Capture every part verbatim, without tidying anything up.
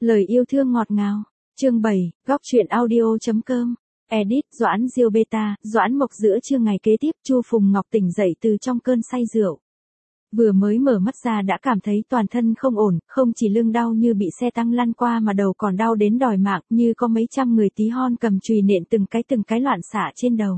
Lời yêu thương ngọt ngào. Chương bảy, góc truyện audio.com. Edit Doãn Diêu Beta, Doãn Mộc giữa trưa ngày kế tiếp Chu Phùng Ngọc tỉnh dậy từ trong cơn say rượu. Vừa mới mở mắt ra đã cảm thấy toàn thân không ổn, không chỉ lưng đau như bị xe tăng lăn qua mà đầu còn đau đến đòi mạng, như có mấy trăm người tí hon cầm chùy nện từng cái từng cái loạn xạ trên đầu.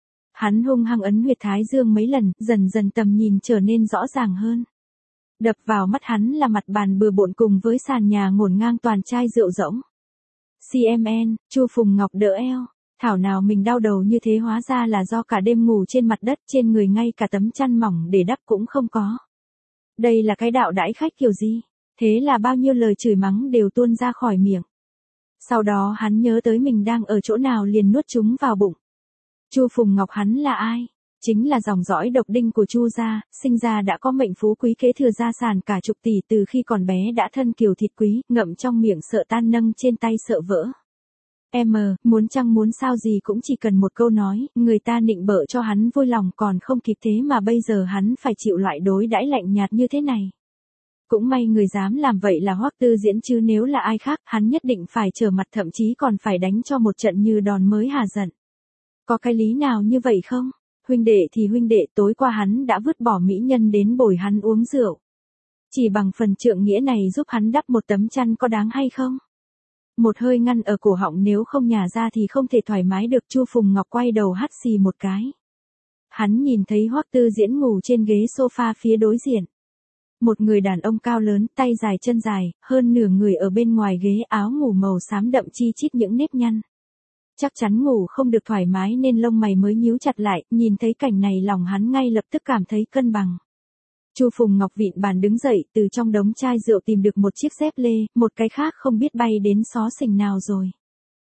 Hắn hung hăng ấn huyệt thái dương mấy lần, dần dần tầm nhìn trở nên rõ ràng hơn. Đập vào mắt hắn là mặt bàn bừa bộn cùng với sàn nhà ngổn ngang toàn chai rượu rỗng. xê em en, Chu Phùng Ngọc đỡ eo, thảo nào mình đau đầu như thế, hóa ra là do cả đêm ngủ trên mặt đất, trên người ngay cả tấm chăn mỏng để đắp cũng không có. Đây là cái đạo đãi khách kiểu gì? Thế là bao nhiêu lời chửi mắng đều tuôn ra khỏi miệng. Sau đó hắn nhớ tới mình đang ở chỗ nào liền nuốt chúng vào bụng. Chu Phùng Ngọc hắn là ai? Chính là dòng dõi độc đinh của Chu gia, sinh ra đã có mệnh phú quý, kế thừa gia sản cả chục tỷ, từ khi còn bé đã thân kiều thịt quý, ngậm trong miệng sợ tan, nâng trên tay sợ vỡ. Em, muốn chăng muốn sao gì cũng chỉ cần một câu nói, người ta nịnh bợ cho hắn vui lòng còn không kịp, thế mà bây giờ hắn phải chịu loại đối đãi lạnh nhạt như thế này. Cũng may người dám làm vậy là Hoắc Tư Diễn, chứ nếu là ai khác, hắn nhất định phải trở mặt, thậm chí còn phải đánh cho một trận như đòn mới hà giận. Có cái lý nào như vậy không? Huynh đệ thì huynh đệ, tối qua hắn đã vứt bỏ mỹ nhân đến bồi hắn uống rượu. Chỉ bằng phần trượng nghĩa này giúp hắn đắp một tấm chăn có đáng hay không? Một hơi ngăn ở cổ họng, nếu không nhả ra thì không thể thoải mái được. Chu Phùng Ngọc quay đầu hắt xì một cái. Hắn nhìn thấy Hoắc Tư Diễn ngủ trên ghế sofa phía đối diện. Một người đàn ông cao lớn, tay dài chân dài, hơn nửa người ở bên ngoài ghế, áo ngủ màu xám đậm chi chít những nếp nhăn. Chắc chắn ngủ không được thoải mái nên lông mày mới nhíu chặt lại, nhìn thấy cảnh này lòng hắn ngay lập tức cảm thấy cân bằng. Chu Phùng Ngọc vịn bàn đứng dậy, từ trong đống chai rượu tìm được một chiếc dép lê, một cái khác không biết bay đến xó xỉnh nào rồi.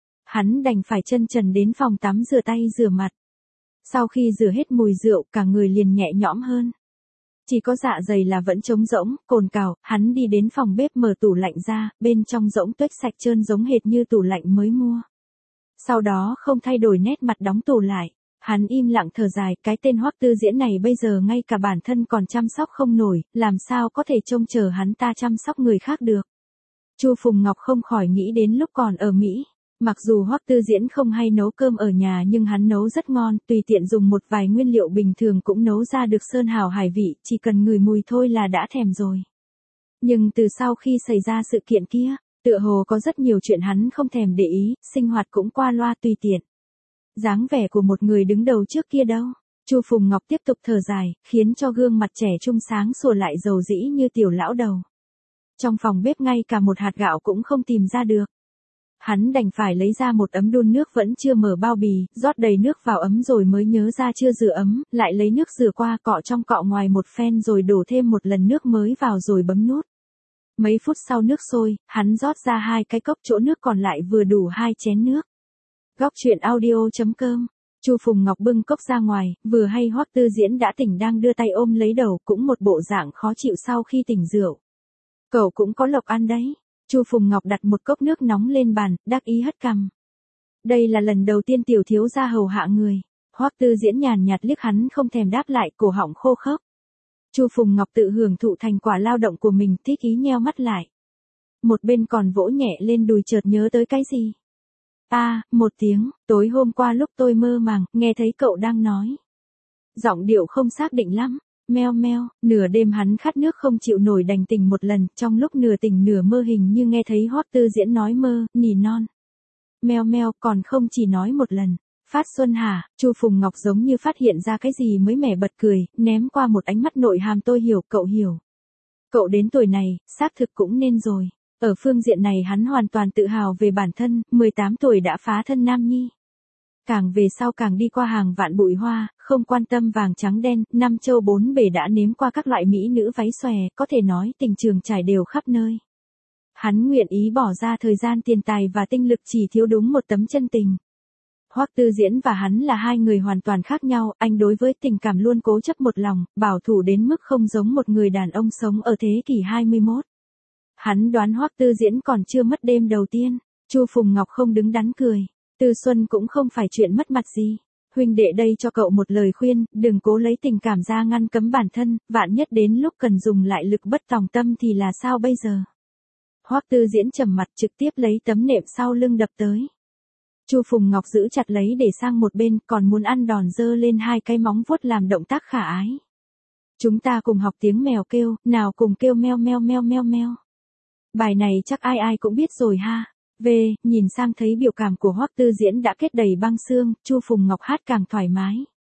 Hắn đành phải chân trần đến phòng tắm rửa tay rửa mặt. Sau khi rửa hết mùi rượu, cả người liền nhẹ nhõm hơn. Chỉ có dạ dày là vẫn trống rỗng, cồn cào. Hắn đi đến phòng bếp mở tủ lạnh ra, bên trong rỗng tuếch sạch trơn giống hệt như tủ lạnh mới mua. Sau đó không thay đổi nét mặt đóng tủ lại. Hắn im lặng thở dài, cái tên Hoắc Tư Diễn này bây giờ ngay cả bản thân còn chăm sóc không nổi, làm sao có thể trông chờ hắn ta chăm sóc người khác được. Chu Phùng Ngọc không khỏi nghĩ đến lúc còn ở Mỹ. Mặc dù Hoắc Tư Diễn không hay nấu cơm ở nhà nhưng hắn nấu rất ngon, tùy tiện dùng một vài nguyên liệu bình thường cũng nấu ra được sơn hào hải vị, chỉ cần ngửi mùi thôi là đã thèm rồi. Nhưng từ sau khi xảy ra sự kiện kia, tựa hồ có rất nhiều chuyện hắn không thèm để ý, sinh hoạt cũng qua loa tùy tiện. Dáng vẻ của một người đứng đầu trước kia đâu. Chu Phùng Ngọc tiếp tục thở dài, khiến cho gương mặt trẻ trung sáng sủa lại dầu dĩ như tiểu lão đầu. Trong phòng bếp ngay cả một hạt gạo cũng không tìm ra được. Hắn đành phải lấy ra một ấm đun nước vẫn chưa mở bao bì, rót đầy nước vào ấm rồi mới nhớ ra chưa rửa ấm, lại lấy nước rửa qua, cọ trong cọ ngoài một phen rồi đổ thêm một lần nước mới vào rồi bấm nút. Mấy phút sau nước sôi, hắn rót ra hai cái cốc, chỗ nước còn lại vừa đủ hai chén nước. Góc truyện audio.com. Chu Phùng Ngọc bưng cốc ra ngoài, vừa hay Hoắc Tư Diễn đã tỉnh đang đưa tay ôm lấy đầu, cũng một bộ dạng khó chịu sau khi tỉnh rượu. Cậu cũng có lộc ăn đấy. Chu Phùng Ngọc đặt một cốc nước nóng lên bàn, đắc ý hất cằm. Đây là lần đầu tiên tiểu thiếu gia hầu hạ người. Hoắc Tư Diễn nhàn nhạt liếc hắn không thèm đáp lại, cổ họng khô khốc. Chu Phùng Ngọc tự hưởng thụ thành quả lao động của mình, thích ý nheo mắt lại. Một bên còn vỗ nhẹ lên đùi, chợt nhớ tới cái gì. A, à, một tiếng, tối hôm qua lúc tôi mơ màng, nghe thấy cậu đang nói. Giọng điệu không xác định lắm. Meo meo, nửa đêm hắn khát nước không chịu nổi đành tỉnh một lần, trong lúc nửa tỉnh nửa mơ hình như nghe thấy Hoắc Tư Diễn nói mơ, nỉ non. Meo meo, còn không chỉ nói một lần. Phát Xuân hả? Chu Phùng Ngọc giống như phát hiện ra cái gì mới mẻ bật cười, ném qua một ánh mắt nội hàm, tôi hiểu, cậu hiểu. Cậu đến tuổi này, xác thực cũng nên rồi. Ở phương diện này hắn hoàn toàn tự hào về bản thân, mười tám tuổi đã phá thân nam nhi. Càng về sau càng đi qua hàng vạn bụi hoa, không quan tâm vàng trắng đen, năm châu bốn bể đã nếm qua các loại mỹ nữ váy xòe, có thể nói tình trường trải đều khắp nơi. Hắn nguyện ý bỏ ra thời gian, tiền tài và tinh lực, chỉ thiếu đúng một tấm chân tình. Hoắc Tư Diễn và hắn là hai người hoàn toàn khác nhau, anh đối với tình cảm luôn cố chấp một lòng, bảo thủ đến mức không giống một người đàn ông sống ở thế kỷ hai mươi mốt. Hắn đoán Hoắc Tư Diễn còn chưa mất đêm đầu tiên. Chu Phùng Ngọc không đứng đắn cười. Tư Xuân cũng không phải chuyện mất mặt gì. Huynh đệ đây cho cậu một lời khuyên, đừng cố lấy tình cảm ra ngăn cấm bản thân, vạn nhất đến lúc cần dùng lại lực bất tòng tâm thì là sao bây giờ. Hoắc Tư Diễn trầm mặt trực tiếp lấy tấm nệm sau lưng đập tới. Chu Phùng Ngọc giữ chặt lấy để sang một bên, còn muốn ăn đòn giơ lên hai cái móng vuốt làm động tác khả ái. Chúng ta cùng học tiếng mèo kêu, nào cùng kêu meo meo meo meo meo. Bài này chắc ai ai cũng biết rồi ha. Về, nhìn sang thấy biểu cảm của Hoắc Tư Diễn đã kết đầy băng xương, Chu Phùng Ngọc hát càng thoải mái.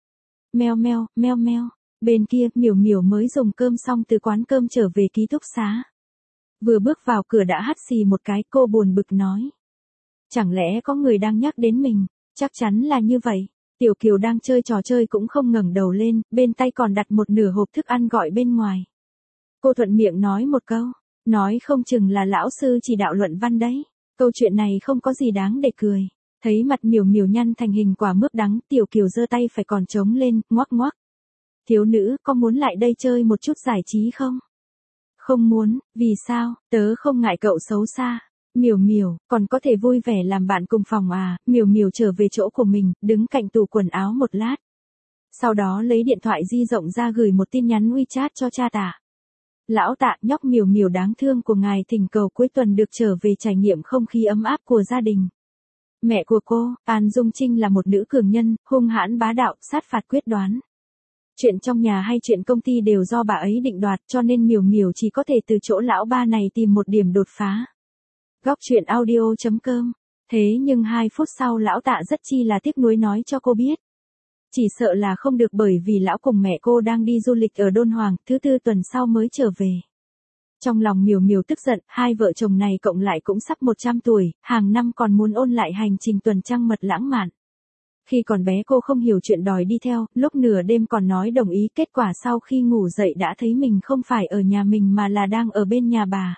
Meo meo, meo meo. Bên kia, Miểu Miểu mới dùng cơm xong từ quán cơm trở về ký túc xá. Vừa bước vào cửa đã hắt xì một cái, cô buồn bực nói. Chẳng lẽ có người đang nhắc đến mình? Chắc chắn là như vậy. Tiểu Kiều đang chơi trò chơi cũng không ngẩng đầu lên, bên tay còn đặt một nửa hộp thức ăn gọi bên ngoài. Cô thuận miệng nói một câu, nói không chừng là lão sư chỉ đạo luận văn đấy. Câu chuyện này không có gì đáng để cười. Thấy mặt Miểu Miểu nhăn thành hình quả mướp đắng, Tiểu Kiều giơ tay phải còn trống lên, ngoắc ngoắc. Thiếu nữ, có muốn lại đây chơi một chút giải trí không? Không muốn, vì sao? Tớ không ngại cậu xấu xa. Miểu Miểu, còn có thể vui vẻ làm bạn cùng phòng à? Miểu Miểu trở về chỗ của mình, đứng cạnh tủ quần áo một lát. Sau đó lấy điện thoại di động ra gửi một tin nhắn WeChat cho cha Tạ. Lão Tạ, nhóc Miểu Miểu đáng thương của ngài thỉnh cầu cuối tuần được trở về trải nghiệm không khí ấm áp của gia đình. Mẹ của cô, An Dung Trinh là một nữ cường nhân, hung hãn bá đạo, sát phạt quyết đoán. Chuyện trong nhà hay chuyện công ty đều do bà ấy định đoạt, cho nên Miểu Miểu chỉ có thể từ chỗ lão ba này tìm một điểm đột phá. Góc truyện audio chấm com. Thế nhưng hai phút sau lão Tạ rất chi là tiếc nuối nói cho cô biết. Chỉ sợ là không được bởi vì lão cùng mẹ cô đang đi du lịch ở Đôn Hoàng, thứ tư tuần sau mới trở về. Trong lòng Miểu Miểu tức giận, hai vợ chồng này cộng lại cũng sắp một trăm tuổi, hàng năm còn muốn ôn lại hành trình tuần trăng mật lãng mạn. Khi còn bé cô không hiểu chuyện đòi đi theo, lúc nửa đêm còn nói đồng ý, kết quả sau khi ngủ dậy đã thấy mình không phải ở nhà mình mà là đang ở bên nhà bà.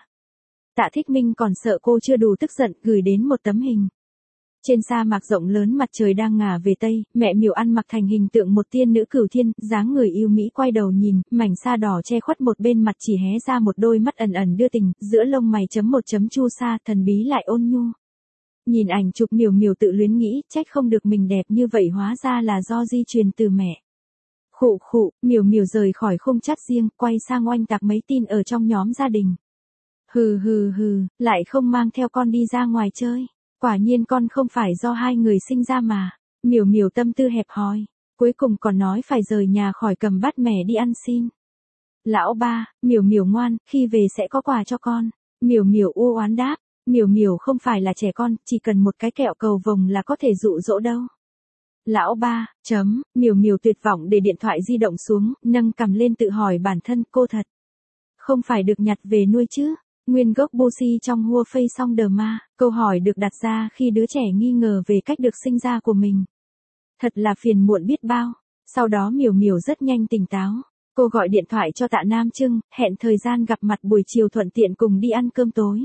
Tạ Thích Minh còn sợ cô chưa đủ tức giận, gửi đến một tấm hình. Trên sa mạc rộng lớn mặt trời đang ngả về tây, mẹ Miểu ăn mặc thành hình tượng một tiên nữ cửu thiên, dáng người yêu mỹ quay đầu nhìn, mảnh sa đỏ che khuất một bên mặt chỉ hé ra một đôi mắt ẩn ẩn đưa tình, giữa lông mày chấm một chấm chu sa, thần bí lại ôn nhu. Nhìn ảnh chụp Miểu Miểu tự luyến nghĩ, trách không được mình đẹp như vậy hóa ra là do di truyền từ mẹ. Khụ khụ, Miểu Miểu rời khỏi khung chat riêng, quay sang oanh tạc mấy tin ở trong nhóm gia đình. Hừ hừ hừ, lại không mang theo con đi ra ngoài chơi. Quả nhiên con không phải do hai người sinh ra mà. Miểu Miểu tâm tư hẹp hòi, cuối cùng còn nói phải rời nhà khỏi cầm bát mẻ đi ăn xin. Lão ba, Miểu Miểu ngoan, khi về sẽ có quà cho con. Miểu Miểu u oán đáp, Miểu Miểu không phải là trẻ con, chỉ cần một cái kẹo cầu vồng là có thể dụ dỗ đâu. Lão ba, chấm, Miểu Miểu tuyệt vọng để điện thoại di động xuống, nâng cằm lên tự hỏi bản thân cô thật. Không phải được nhặt về nuôi chứ? Nguyên gốc Bosi trong Hua Phây song đờ ma, câu hỏi được đặt ra khi đứa trẻ nghi ngờ về cách được sinh ra của mình. Thật là phiền muộn biết bao. Sau đó Miểu Miểu rất nhanh tỉnh táo. Cô gọi điện thoại cho Tạ Nam Trưng, hẹn thời gian gặp mặt buổi chiều thuận tiện cùng đi ăn cơm tối.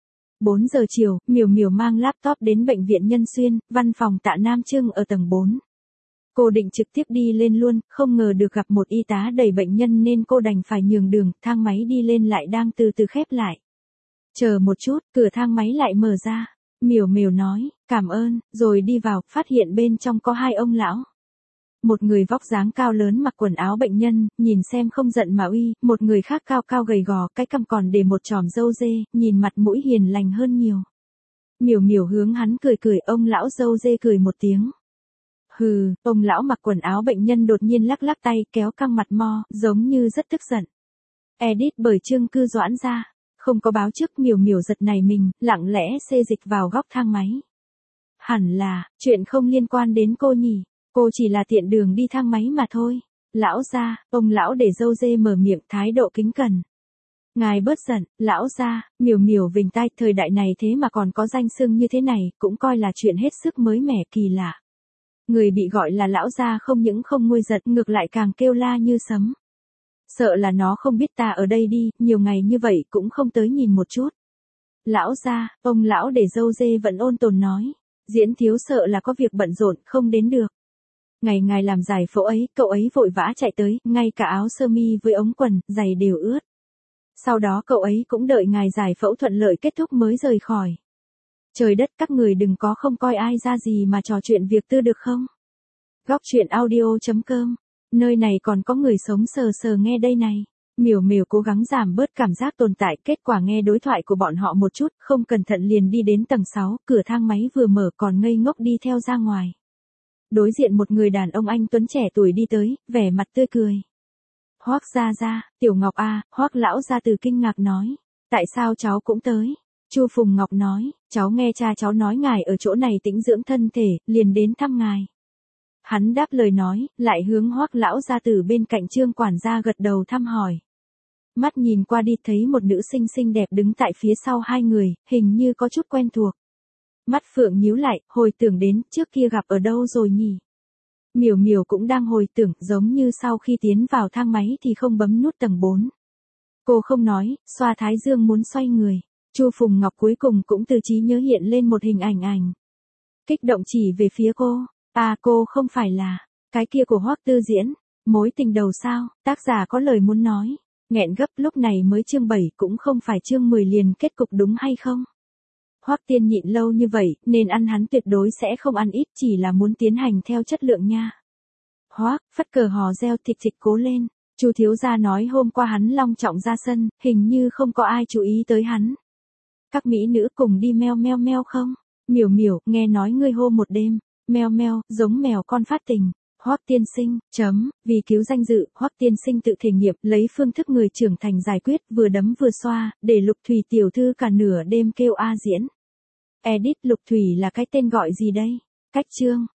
bốn giờ chiều, Miểu Miểu mang laptop đến bệnh viện Nhân Xuyên, văn phòng Tạ Nam Trưng ở tầng bốn. Cô định trực tiếp đi lên luôn, không ngờ được gặp một y tá đầy bệnh nhân nên cô đành phải nhường đường, thang máy đi lên lại đang từ từ khép lại. Chờ một chút, cửa thang máy lại mở ra. Miểu Miểu nói, cảm ơn, rồi đi vào, phát hiện bên trong có hai ông lão. Một người vóc dáng cao lớn mặc quần áo bệnh nhân, nhìn xem không giận mà uy, một người khác cao cao gầy gò, cái cằm còn để một chòm râu dê, nhìn mặt mũi hiền lành hơn nhiều. Miểu Miểu hướng hắn cười cười, ông lão râu dê cười một tiếng. Hừ, ông lão mặc quần áo bệnh nhân đột nhiên lắc lắc tay, kéo căng mặt mo, giống như rất tức giận. Edit bởi Trương Cư Doãn ra. Không có báo trước, Miểu Miểu giật nảy mình, lặng lẽ xê dịch vào góc thang máy. Hẳn là, chuyện không liên quan đến cô nhỉ, cô chỉ là tiện đường đi thang máy mà thôi. Lão gia, ông lão để râu dê mở miệng, thái độ kính cẩn. Ngài bớt giận, lão gia, Miểu Miểu vểnh tai, thời đại này thế mà còn có danh xưng như thế này, cũng coi là chuyện hết sức mới mẻ kỳ lạ. Người bị gọi là lão gia không những không nguôi giận, ngược lại càng kêu la như sấm. Sợ là nó không biết ta ở đây đi, nhiều ngày như vậy cũng không tới nhìn một chút. Lão gia, ông lão để râu dê vẫn ôn tồn nói. Diễn thiếu sợ là có việc bận rộn, không đến được. Ngày ngài làm giải phẫu ấy, cậu ấy vội vã chạy tới, ngay cả áo sơ mi với ống quần, giày đều ướt. Sau đó cậu ấy cũng đợi ngài giải phẫu thuận lợi kết thúc mới rời khỏi. Trời đất, các người đừng có không coi ai ra gì mà trò chuyện việc tư được không? Góc truyện audio chấm com. Nơi này còn có người sống sờ sờ nghe đây này. Miểu miểu cố gắng giảm bớt cảm giác tồn tại, kết quả nghe đối thoại của bọn họ một chút, không cẩn thận liền đi đến tầng sáu, cửa thang máy vừa mở còn ngây ngốc đi theo ra ngoài. Đối diện một người đàn ông anh tuấn trẻ tuổi đi tới, vẻ mặt tươi cười. Hoác gia gia, Tiểu Ngọc a, Hoác lão gia từ kinh ngạc nói. Tại sao cháu cũng tới? Chu Phùng Ngọc nói, cháu nghe cha cháu nói ngài ở chỗ này tĩnh dưỡng thân thể, liền đến thăm ngài. Hắn đáp lời nói, lại hướng Hoác lão gia từ bên cạnh Trương quản gia gật đầu thăm hỏi. Mắt nhìn qua đi thấy một nữ sinh xinh đẹp đứng tại phía sau hai người, hình như có chút quen thuộc. Mắt Phượng nhíu lại, hồi tưởng đến trước kia gặp ở đâu rồi nhỉ? Miểu miểu cũng đang hồi tưởng, giống như sau khi tiến vào thang máy thì không bấm nút tầng bốn. Cô không nói, xoa thái dương muốn xoay người. Chu Phùng Ngọc cuối cùng cũng từ trí nhớ hiện lên một hình ảnh ảnh. Kích động chỉ về phía cô. À, cô không phải là cái kia của Hoắc Tư Diễn, mối tình đầu sao? Tác giả có lời muốn nói. Nghẹn gấp, lúc này mới chương bảy, cũng không phải chương mười liền kết cục đúng hay không? Hoắc Tiên nhịn lâu như vậy, nên ăn hắn tuyệt đối sẽ không ăn ít, chỉ là muốn tiến hành theo chất lượng nha. Hoắc, phất cờ hò reo thịt thịt cố lên. Chu thiếu gia nói hôm qua hắn long trọng ra sân, hình như không có ai chú ý tới hắn. Các mỹ nữ cùng đi meo meo meo không? Miểu miểu, nghe nói ngươi hô một đêm, meo meo, giống mèo con phát tình. Hoắc tiên sinh, chấm, vì cứu danh dự, Hoắc tiên sinh tự thể nghiệm, lấy phương thức người trưởng thành giải quyết, vừa đấm vừa xoa, để Lục Thủy tiểu thư cả nửa đêm kêu a diễn. Edit Lục Thủy là cái tên gọi gì đây? Cách chương.